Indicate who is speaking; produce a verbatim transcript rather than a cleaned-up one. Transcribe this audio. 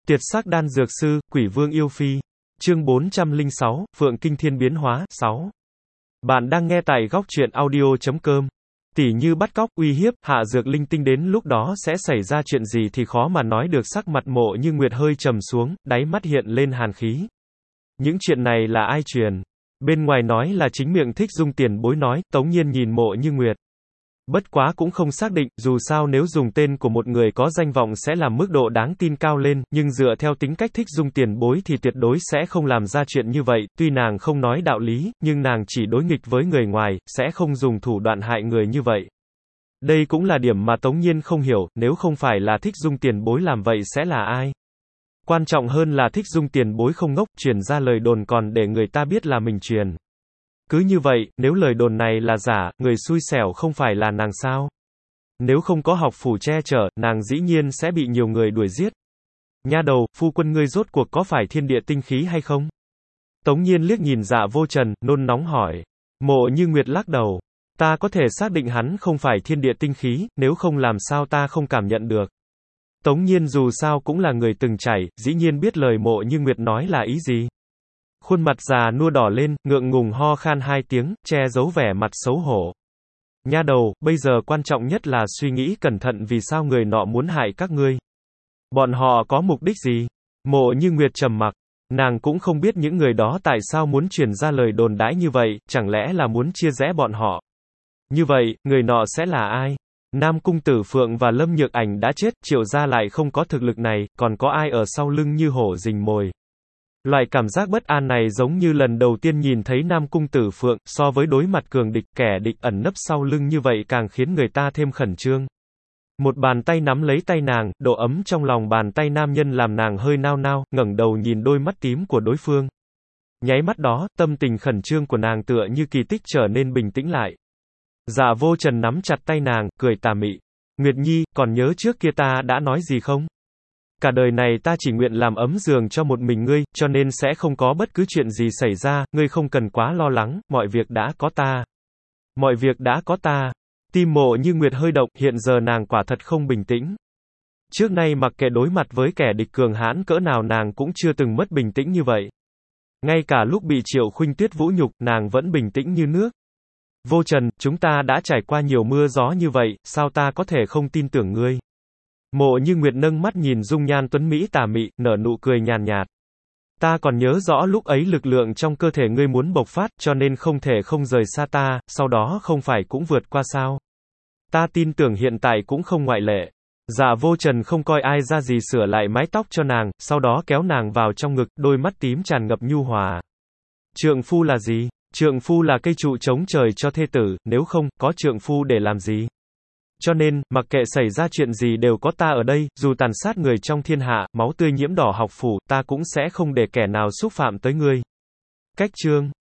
Speaker 1: Tiệt sắc đan dược sư, quỷ vương yêu phi. Chương bốn trăm lẻ sáu, Phượng Kinh Thiên biến hóa, sáu. Bạn đang nghe tại góc truyện audio chấm com. Tỉ như bắt cóc, uy hiếp, hạ dược linh tinh đến lúc đó sẽ xảy ra chuyện gì thì khó mà nói được. Sắc mặt Mộ Như Nguyệt hơi trầm xuống, đáy mắt hiện lên hàn khí. Những chuyện này là ai truyền? Bên ngoài nói là chính miệng Thích Dung tiền bối nói. Tống Nhiên nhìn Mộ Như Nguyệt. Bất quá cũng không xác định, dù sao nếu dùng tên của một người có danh vọng sẽ làm mức độ đáng tin cao lên, nhưng dựa theo tính cách Thích Dung tiền bối thì tuyệt đối sẽ không làm ra chuyện như vậy, tuy nàng không nói đạo lý, nhưng nàng chỉ đối nghịch với người ngoài, sẽ không dùng thủ đoạn hại người như vậy. Đây cũng là điểm mà Tống Nhiên không hiểu, nếu không phải là Thích Dung tiền bối làm vậy sẽ là ai? Quan trọng hơn là Thích Dung tiền bối không ngốc, truyền ra lời đồn còn để người ta biết là mình truyền. Cứ như vậy, nếu lời đồn này là giả, người xui xẻo không phải là nàng sao? Nếu không có học phủ che chở, nàng dĩ nhiên sẽ bị nhiều người đuổi giết. Nha đầu, phu quân ngươi rốt cuộc có phải thiên địa tinh khí hay không? Tống Nhiên liếc nhìn Dạ Vô Trần, nôn nóng hỏi. Mộ Như Nguyệt lắc đầu. Ta có thể xác định hắn không phải thiên địa tinh khí, nếu không làm sao ta không cảm nhận được. Tống Nhiên dù sao cũng là người từng trải, dĩ nhiên biết lời Mộ Như Nguyệt nói là ý gì. Khuôn mặt già nua đỏ lên, ngượng ngùng ho khan hai tiếng, che giấu vẻ mặt xấu hổ. Nha đầu, bây giờ quan trọng nhất là suy nghĩ cẩn thận vì sao người nọ muốn hại các ngươi. Bọn họ có mục đích gì? Mộ Như Nguyệt trầm mặc. Nàng cũng không biết những người đó tại sao muốn truyền ra lời đồn đãi như vậy, chẳng lẽ là muốn chia rẽ bọn họ. Như vậy, người nọ sẽ là ai? Nam Cung Tử Phượng và Lâm Nhược Ảnh đã chết, Triệu gia lại không có thực lực này, còn có ai ở sau lưng như hổ rình mồi. Loại cảm giác bất an này giống như lần đầu tiên nhìn thấy Nam Cung Tử Phượng, so với đối mặt cường địch, kẻ địch ẩn nấp sau lưng như vậy càng khiến người ta thêm khẩn trương. Một bàn tay nắm lấy tay nàng, độ ấm trong lòng bàn tay nam nhân làm nàng hơi nao nao, ngẩng đầu nhìn đôi mắt tím của đối phương. Nháy mắt đó, tâm tình khẩn trương của nàng tựa như kỳ tích trở nên bình tĩnh lại. Dạ Vô Trần nắm chặt tay nàng, cười tà mị. Nguyệt Nhi, còn nhớ trước kia ta đã nói gì không? Cả đời này ta chỉ nguyện làm ấm giường cho một mình ngươi, cho nên sẽ không có bất cứ chuyện gì xảy ra, ngươi không cần quá lo lắng, mọi việc đã có ta. Mọi việc đã có ta. Tim Mộ Như Nguyệt hơi động, hiện giờ nàng quả thật không bình tĩnh. Trước nay mặc kệ đối mặt với kẻ địch cường hãn cỡ nào nàng cũng chưa từng mất bình tĩnh như vậy. Ngay cả lúc bị Triệu Khuynh Tuyết vũ nhục, nàng vẫn bình tĩnh như nước. Vô Trần, chúng ta đã trải qua nhiều mưa gió như vậy, sao ta có thể không tin tưởng ngươi? Mộ Như Nguyệt nâng mắt nhìn dung nhan tuấn mỹ tà mị, nở nụ cười nhàn nhạt. Ta còn nhớ rõ lúc ấy lực lượng trong cơ thể ngươi muốn bộc phát, cho nên không thể không rời xa ta, sau đó không phải cũng vượt qua sao? Ta tin tưởng hiện tại cũng không ngoại lệ. Dạ Vô Trần không coi ai ra gì sửa lại mái tóc cho nàng, sau đó kéo nàng vào trong ngực, đôi mắt tím tràn ngập nhu hòa. Trượng phu là gì? Trượng phu là cây trụ chống trời cho thê tử, nếu không, có trượng phu để làm gì? Cho nên, mặc kệ xảy ra chuyện gì đều có ta ở đây, dù tàn sát người trong thiên hạ, máu tươi nhiễm đỏ học phủ, ta cũng sẽ không để kẻ nào xúc phạm tới ngươi. Cách chương